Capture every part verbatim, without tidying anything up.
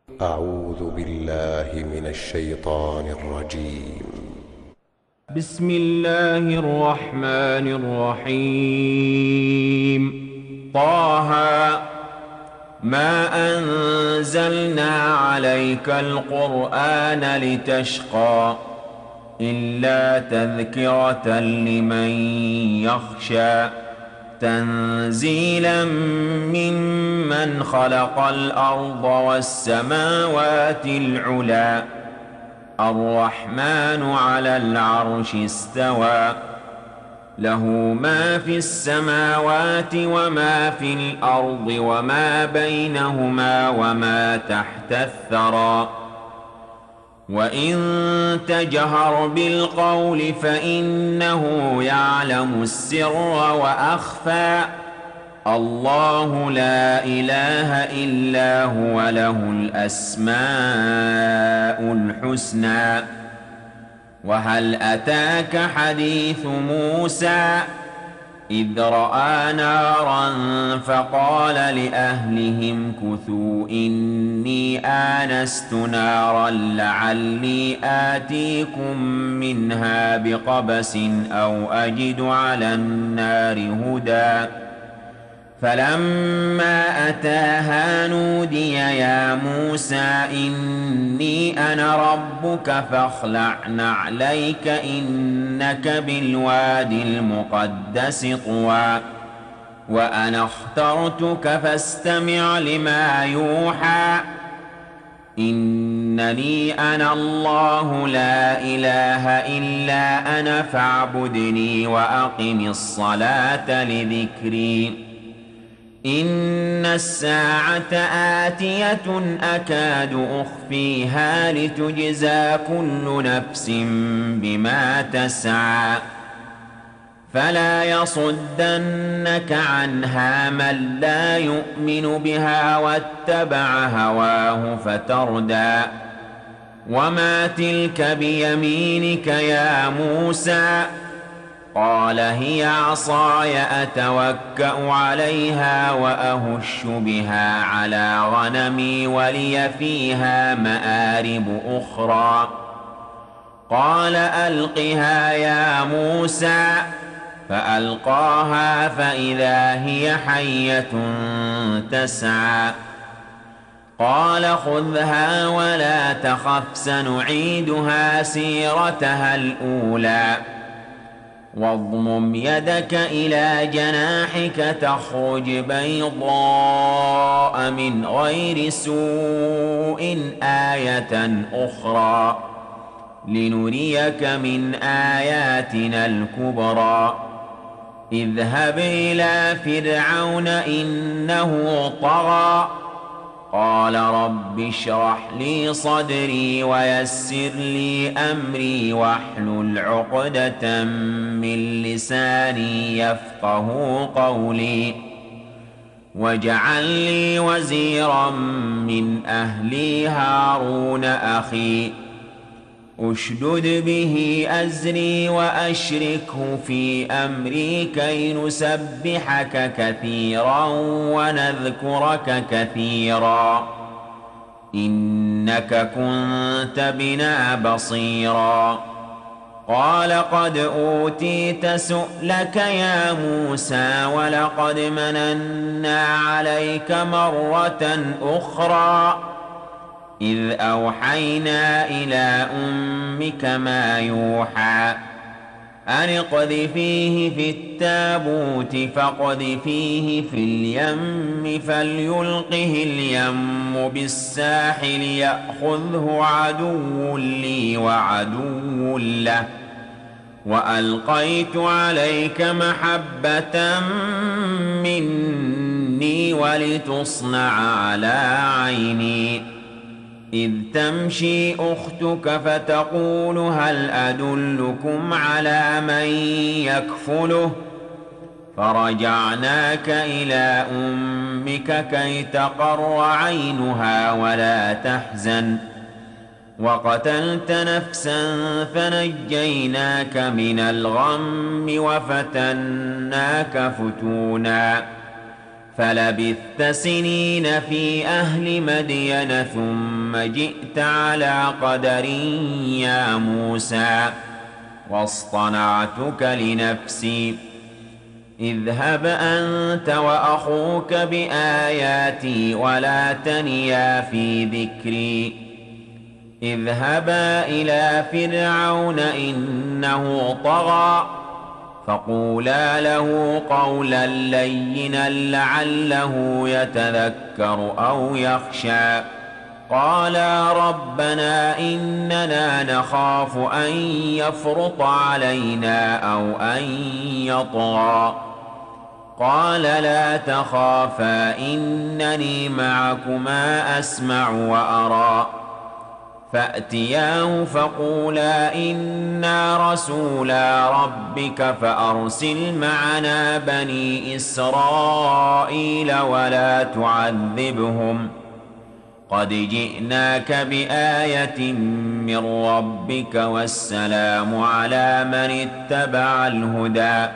أعوذ بالله من الشيطان الرجيم. بسم الله الرحمن الرحيم. طه ما أنزلنا عليك القرآن لتشقى إلا تذكرة لمن يخشى تنزيلا ممن خلق الأرض والسماوات العلى الرحمن على العرش استوى له ما في السماوات وما في الأرض وما بينهما وما تحت الثرى وإن تجهر بالقول فإنه يعلم السر وأخفى الله لا إله إلا هو له الأسماء الحسنى. وهل أتاك حديث موسى إذ رأى نارا فقال لأهلهم كثوا إني آنست نارا لعلي آتيكم منها بقبس أو أجد على النار هدى فلما أتاها نودي يا موسى إني أنا ربك فاخلع نعليك إنك بالوادي المقدس طوى وأنا اخترتك فاستمع لما يوحى إنني أنا الله لا إله إلا أنا فاعبدني وأقم الصلاة لذكري إن الساعة آتية أكاد أخفيها لتجزى كل نفس بما تسعى فلا يصدنك عنها من لا يؤمن بها واتبع هواه فتردى وما تلك بيمينك يا موسى قال هي عصاي أتوكأ عليها وأهش بها على غنمي ولي فيها مآرب أخرى قال ألقها يا موسى فألقاها فإذا هي حية تسعى قال خذها ولا تخف سنعيدها سيرتها الأولى واضمم يدك إلى جناحك تخرج بيضاء من غير سوء آية أخرى لنريك من آياتنا الكبرى اذهب إلى فرعون إنه طغى قال رب اشرح لي صدري ويسر لي أمري واحلل عقدة من لساني يفقه قولي واجعل لي وزيرا من أهلي هارون أخي أشدد به أزري وأشركه في أمري كي نسبحك كثيرا ونذكرك كثيرا إنك كنت بنا بصيرا قال قد أوتيت سؤلك يا موسى ولقد مننا عليك مرة أخرى إذ أوحينا إلى أمك ما يوحى أن اقذفيه في التابوت فاقذفيه في اليم فليلقه اليم بالساحل يأخذه عدو لي وعدو له وألقيت عليك محبة مني ولتصنع على عيني إذ تمشي أختك فتقول هل أدلكم على من يكفله فرجعناك إلى أمك كي تقر عينها ولا تحزن وقتلت نفسا فنجيناك من الغم وفتناك فتونا فلبثت سنين في أهل مدين ثم جئت على قدر يا موسى واصطنعتك لنفسي اذهب أنت وأخوك بآياتي ولا تنيا في ذكري اذهبا إلى فرعون إنه طغى فقولا له قولا لينا لعله يتذكر أو يخشى قالا ربنا إننا نخاف أن يفرط علينا أو أن يطغى قال لا تخافا إنني معكما أسمع وأرى فأتياه فقولا إنا رسولا ربك فأرسل معنا بني إسرائيل ولا تعذبهم قد جئناك بآية من ربك والسلام على من اتبع الهدى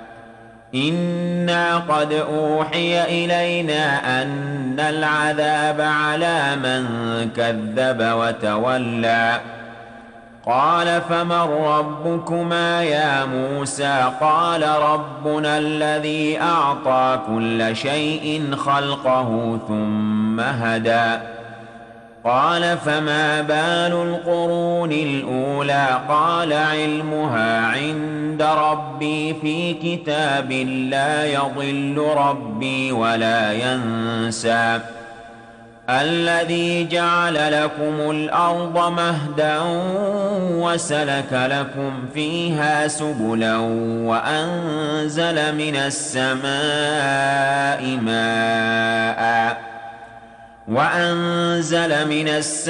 إنا قد أوحي إلينا أن العذاب على من كذب وتولى قال فمن ربكما يا موسى قال ربنا الذي أعطى كل شيء خلقه ثم هدى قال فما بال القرون الأولى قال علمها عند ربي في كتاب لا يضل ربي ولا ينسى الذي جعل لكم الأرض مهدا وسلك لكم فيها سبلا وأنزل من السماء ماء وأنزل من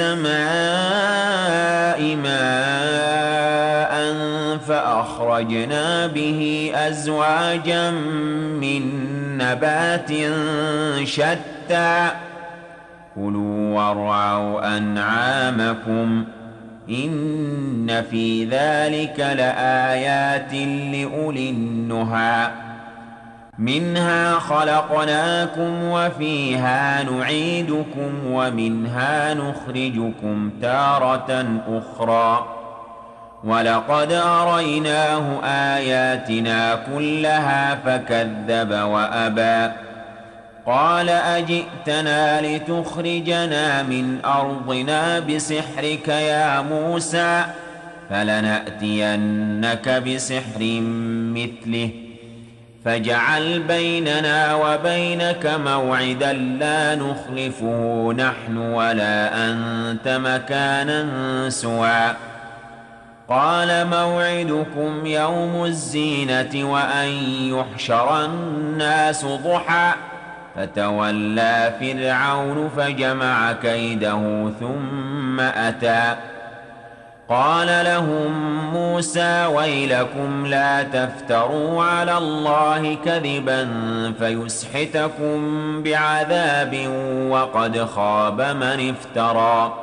السماء ماء فأخرجنا به أزواجا من نبات شتى كلوا وارعوا أنعامكم إن في ذلك لآيات لأولي النهى منها خلقناكم وفيها نعيدكم ومنها نخرجكم تارة أخرى ولقد أريناه آياتنا كلها فكذب وأبى قال أجئتنا لتخرجنا من أرضنا بسحرك يا موسى فلنأتينك بسحر مثله فاجعل بيننا وبينك موعدا لا نخلفه نحن ولا أنت مكانا سوى قال موعدكم يوم الزينة وأن يحشر الناس ضحى فتولى فرعون فجمع كيده ثم أتى قال لهم موسى ويلكم لا تفتروا على الله كذبا فيسحتكم بعذاب وقد خاب من افترى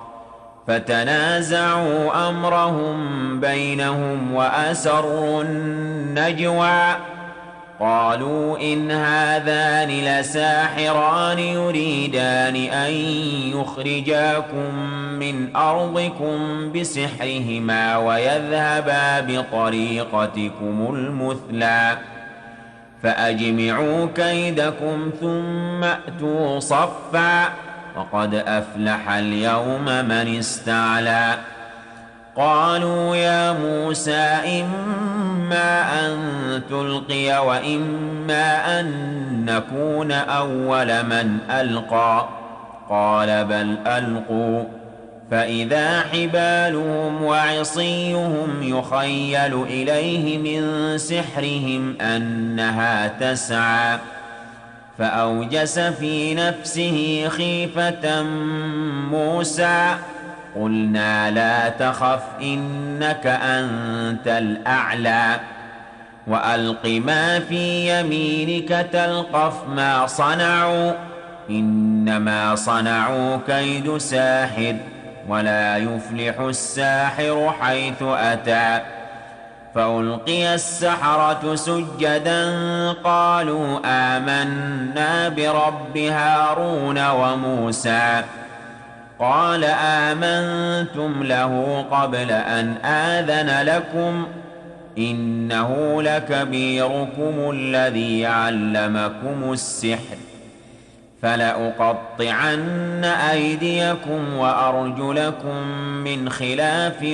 فتنازعوا أمرهم بينهم وأسروا النجوى قالوا إن هذان لساحران يريدان أن يخرجاكم من أرضكم بسحرهما ويذهبا بطريقتكم المثلى فأجمعوا كيدكم ثم أتوا صفا وقد أفلح اليوم من استعلى قالوا يا موسى إما أن تلقي وإما أن نكون أول من ألقى قال بل ألقوا فإذا حبالهم وعصيهم يخيل إليه من سحرهم أنها تسعى فأوجس في نفسه خيفة موسى قلنا لا تخف إنك أنت الأعلى وألق ما في يمينك تلقف ما صنعوا إنما صنعوا كيد ساحر ولا يفلح الساحر حيث أتى فألقي السحرة سجدا قالوا آمنا برب هارون وموسى قال آمنتم له قبل أن آذن لكم إنه لكبيركم الذي علمكم السحر فلأقطعن أيديكم وأرجلكم من خلاف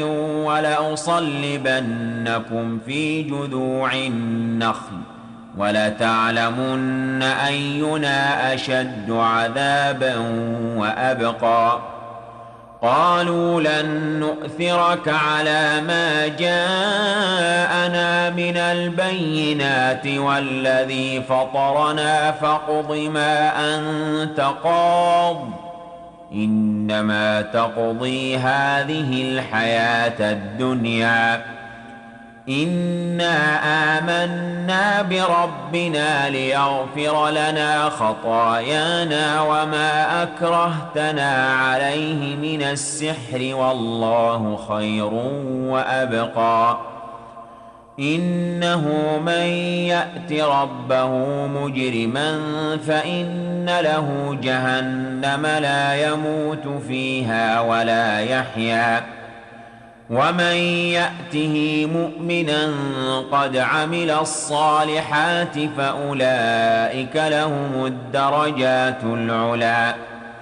ولأصلبنكم في جذوع النخل ولتعلمن أينا أشد عذابا وأبقى قالوا لن نؤثرك على ما جاءنا من البينات والذي فطرنا فاقض ما أنت قاض إنما تقضي هذه الحياة الدنيا إنا آمنا بربنا ليغفر لنا خطايانا وما أكرهتنا عليه من السحر والله خير وأبقى إنه من يأت ربه مجرما فإن له جهنم لا يموت فيها ولا يحيا ومن يأته مؤمنا قد عمل الصالحات فأولئك لهم الدرجات العلى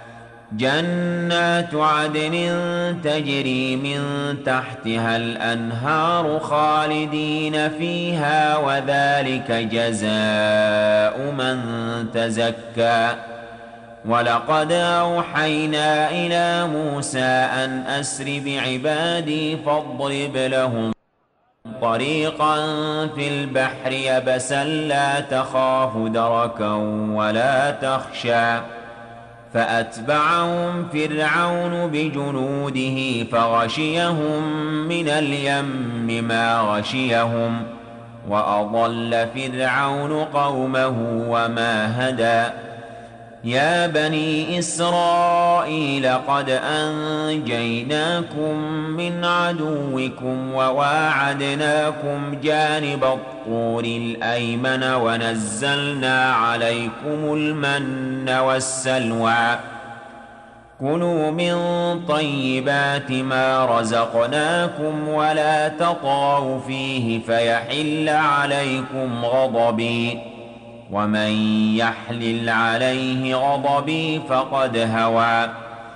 جنات عدن تجري من تحتها الأنهار خالدين فيها وذلك جزاء من تزكى ولقد أوحينا إلى موسى أن أسر بعبادي فاضرب لهم طريقا في البحر يبسا لا تخاف دركا ولا تخشى فأتبعهم فرعون بجنوده فغشيهم من اليم ما غشيهم وأضل فرعون قومه وما هدى يا بني إسرائيل قد أنجيناكم من عدوكم وواعدناكم جانب الطور الأيمن ونزلنا عليكم المن والسلوى كلوا من طيبات ما رزقناكم ولا تطغوا فيه فيحل عليكم غضبي ومن يحلل عليه غضبي فقد هوى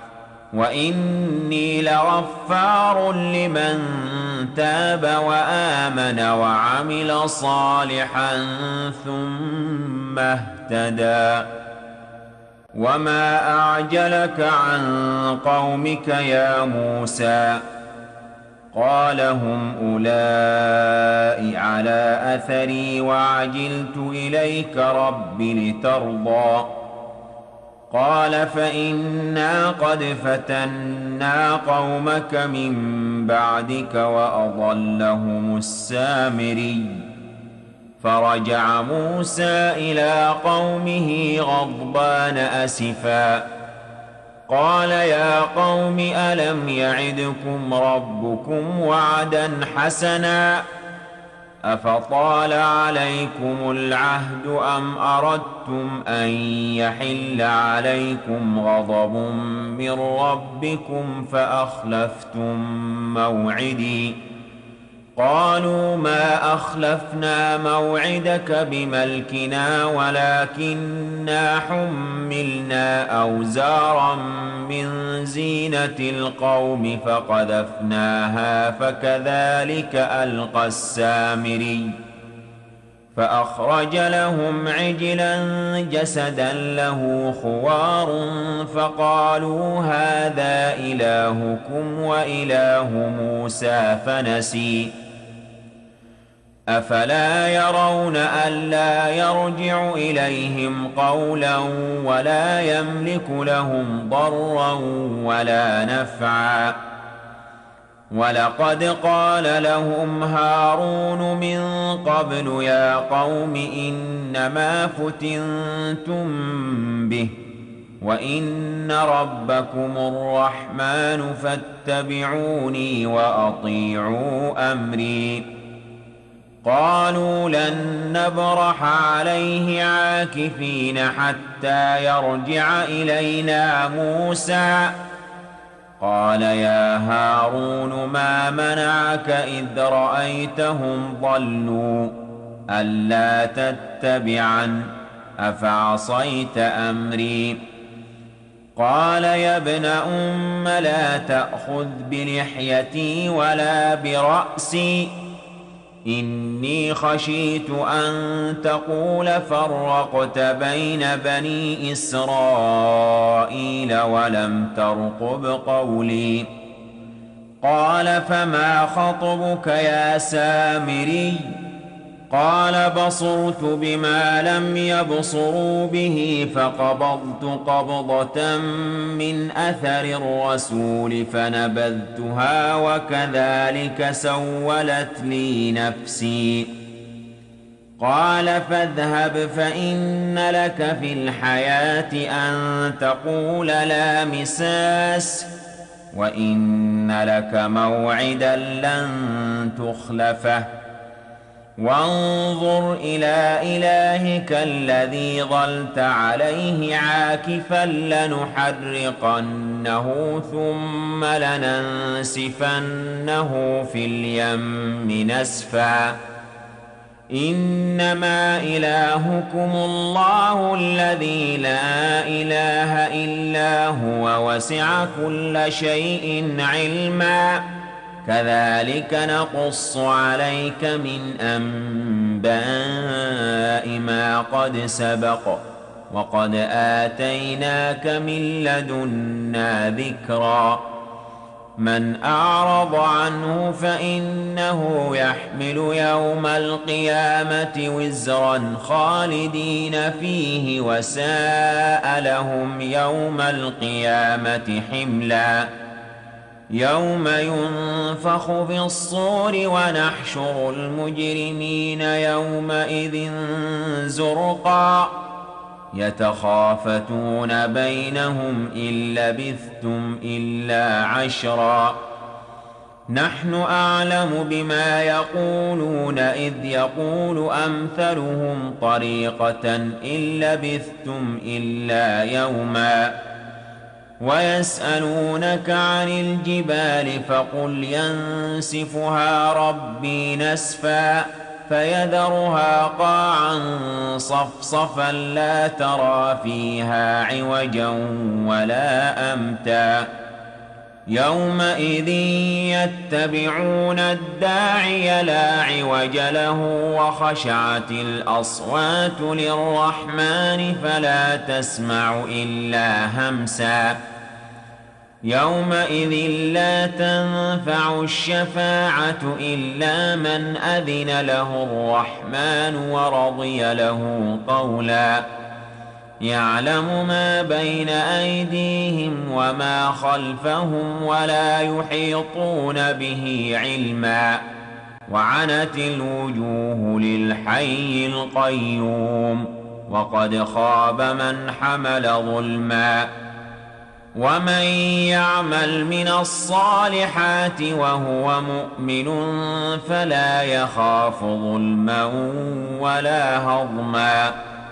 وإني لغفار لمن تاب وآمن وعمل صالحا ثم اهتدى وما أعجلك عن قومك يا موسى قال هم أولئك على أثري وعجلت إليك رب لترضى قال فإنا قد فتنا قومك من بعدك وأضلهم السامري فرجع موسى إلى قومه غضبان أسفا قال يا قوم ألم يعدكم ربكم وعدا حسنا أفطال عليكم العهد أم أردتم أن يحل عليكم غضب من ربكم فأخلفتم موعدي قالوا ما أخلفنا موعدك بملكنا ولكننا حملنا أوزارا من زينة القوم فقذفناها فكذلك ألقى السامري فأخرج لهم عجلا جسدا له خوار فقالوا هذا إلهكم وإله موسى فنسي أفلا يرون ألا يرجع إليهم قولا ولا يملك لهم ضرا ولا نفعا ولقد قال لهم هارون من قبل يا قوم إنما فتنتم به وإن ربكم الرحمن فاتبعوني وأطيعوا أمري قالوا لن نبرح عليه عاكفين حتى يرجع إلينا موسى قال يا هارون ما منعك إذ رأيتهم ضلوا ألا تتبعن أفعصيت أمري قال يا ابن أم لا تأخذ بلحيتي ولا برأسي إني خشيت أن تقول فرقت بين بني إسرائيل ولم ترقب قولي قال فما خطبك يا سامري قال بصرت بما لم يبصروا به فقبضت قبضة من أثر الرسول فنبذتها وكذلك سولت لي نفسي قال فاذهب فإن لك في الحياة أن تقول لا مساس وإن لك موعدا لن تخلفه وانظر إلى إلهك الذي ظلت عليه عاكفا لنحرقنه ثم لننسفنه في اليم نسفا إنما إلهكم الله الذي لا إله إلا هو وسع كل شيء علما كذلك نقص عليك من أنباء ما قد سبق وقد آتيناك من لدنا ذكرا من أعرض عنه فإنه يحمل يوم القيامة وزرا خالدين فيه وساء لهم يوم القيامة حملا يوم ينفخ في الصور ونحشر المجرمين يومئذ زرقا يتخافتون بينهم إن لبثتم إلا عشرا نحن أعلم بما يقولون إذ يقول أمثلهم طريقة إن لبثتم إلا يوما ويسألونك عن الجبال فقل ينسفها ربي نسفا فيذرها قاعا صفصفا لا ترى فيها عوجا ولا أمتا يومئذ يتبعون الداعي لا عوج له وخشعت الأصوات للرحمن فلا تسمع إلا همسا يومئذ لا تنفع الشفاعة إلا من أذن له الرحمن ورضي له قولا يعلم ما بين أيديهم وما خلفهم ولا يحيطون به علما وعنت الوجوه للحي القيوم وقد خاب من حمل ظلما ومن يعمل من الصالحات وهو مؤمن فلا يخاف ظلما ولا هضما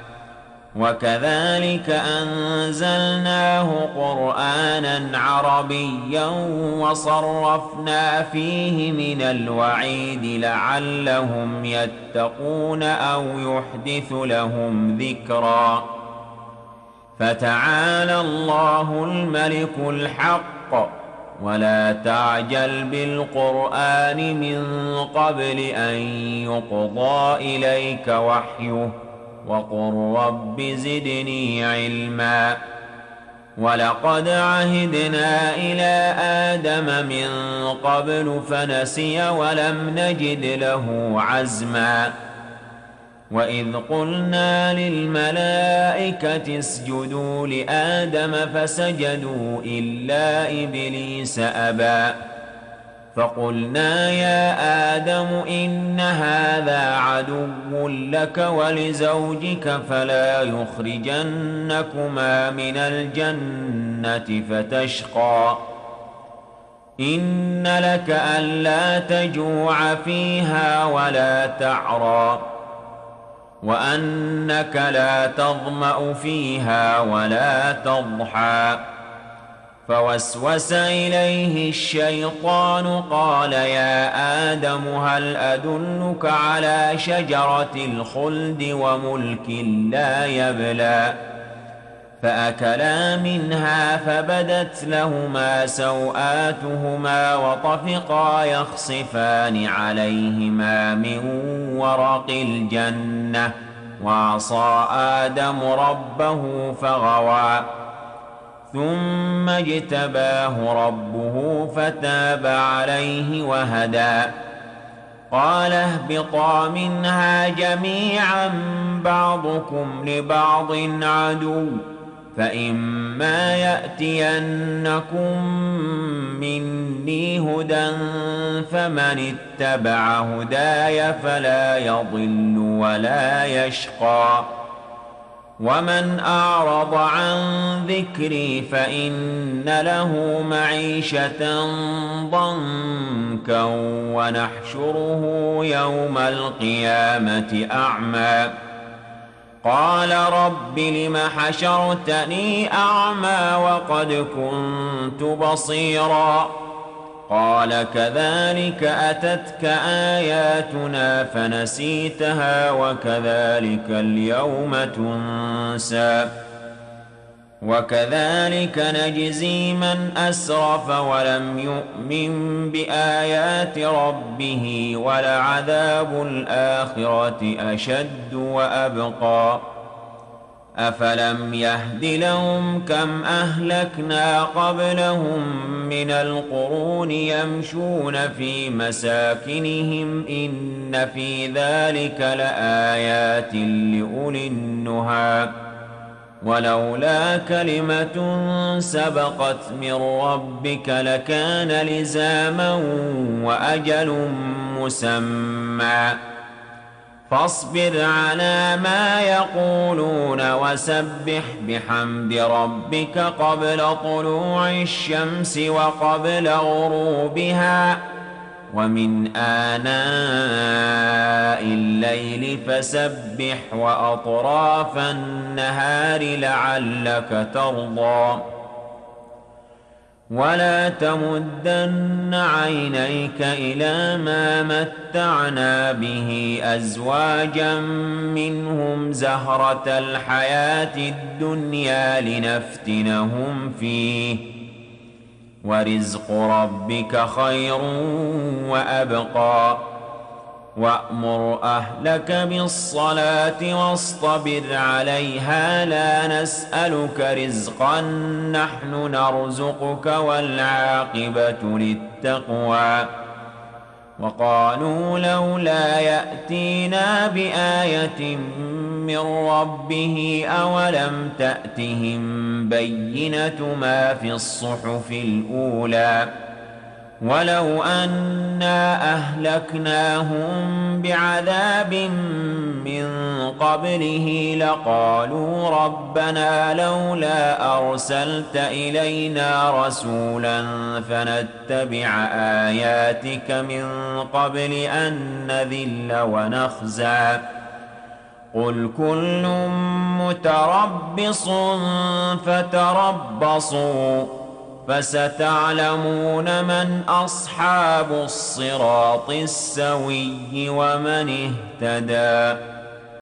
وكذلك أنزلناه قرآنا عربيا وصرفنا فيه من الوعيد لعلهم يتقون أو يحدث لهم ذكرا فتعالى الله الملك الحق ولا تعجل بالقرآن من قبل أن يقضى إليك وحيه وقل رب زدني علما ولقد عهدنا إلى آدم من قبل فنسي ولم نجد له عزما وإذ قلنا للملائكة اسجدوا لآدم فسجدوا إلا إبليس أبى فقلنا يا آدم إن هذا عدو لك ولزوجك فلا يخرجنكما من الجنة فتشقى إن لك ألا تجوع فيها ولا تعرى وأنك لا تظمأ فيها ولا تضحى فوسوس إليه الشيطان قال يا آدم هل أدلك على شجرة الخلد وملك لا يبلى فأكلا منها فبدت لهما سوآتهما وطفقا يخصفان عليهما من ورق الجنة وعصى آدم ربه فغوى ثم اجتباه ربه فتاب عليه وهدى قال اهبطا منها جميعا بعضكم لبعض عدو فإما يأتينكم مني هدى فمن اتبع هداي فلا يضل ولا يشقى ومن أعرض عن ذكري فإن له معيشة ضنكا ونحشره يوم القيامة أعمى قال رب لم حشرتني أعمى وقد كنت بصيرا قال كذلك أتتك آياتنا فنسيتها وكذلك اليوم تنسى وكذلك نجزي من أسرف ولم يؤمن بآيات ربه ولعذاب الآخرة أشد وأبقى أفلم يهد لهم كم أهلكنا قبلهم من القرون يمشون في مساكنهم إن في ذلك لآيات لأولي النهى ولولا كلمة سبقت من ربك لكان لزاما وأجل مسمى فاصبر على ما يقولون وسبح بحمد ربك قبل طلوع الشمس وقبل غروبها ومن آناء الليل فسبح وأطراف النهار لعلك ترضى ولا تمدن عينيك إلى ما متعنا به أزواجا منهم زهرة الحياة الدنيا لنفتنهم فيه ورزق ربك خير وأبقى وأمر أهلك بالصلاة واصطبر عليها لا نسألك رزقا نحن نرزقك والعاقبة للتقوى وقالوا لولا يأتينا بآية من ربه أولم تأتهم بينة ما في الصحف الأولى ولو أنا أهلكناهم بعذاب من قبله لقالوا ربنا لولا أرسلت إلينا رسولا فنتبع آياتك من قبل أن نذل ونخزى قل كل متربص فتربصوا فستعلمون من أصحاب الصراط السوي ومن اهتدى.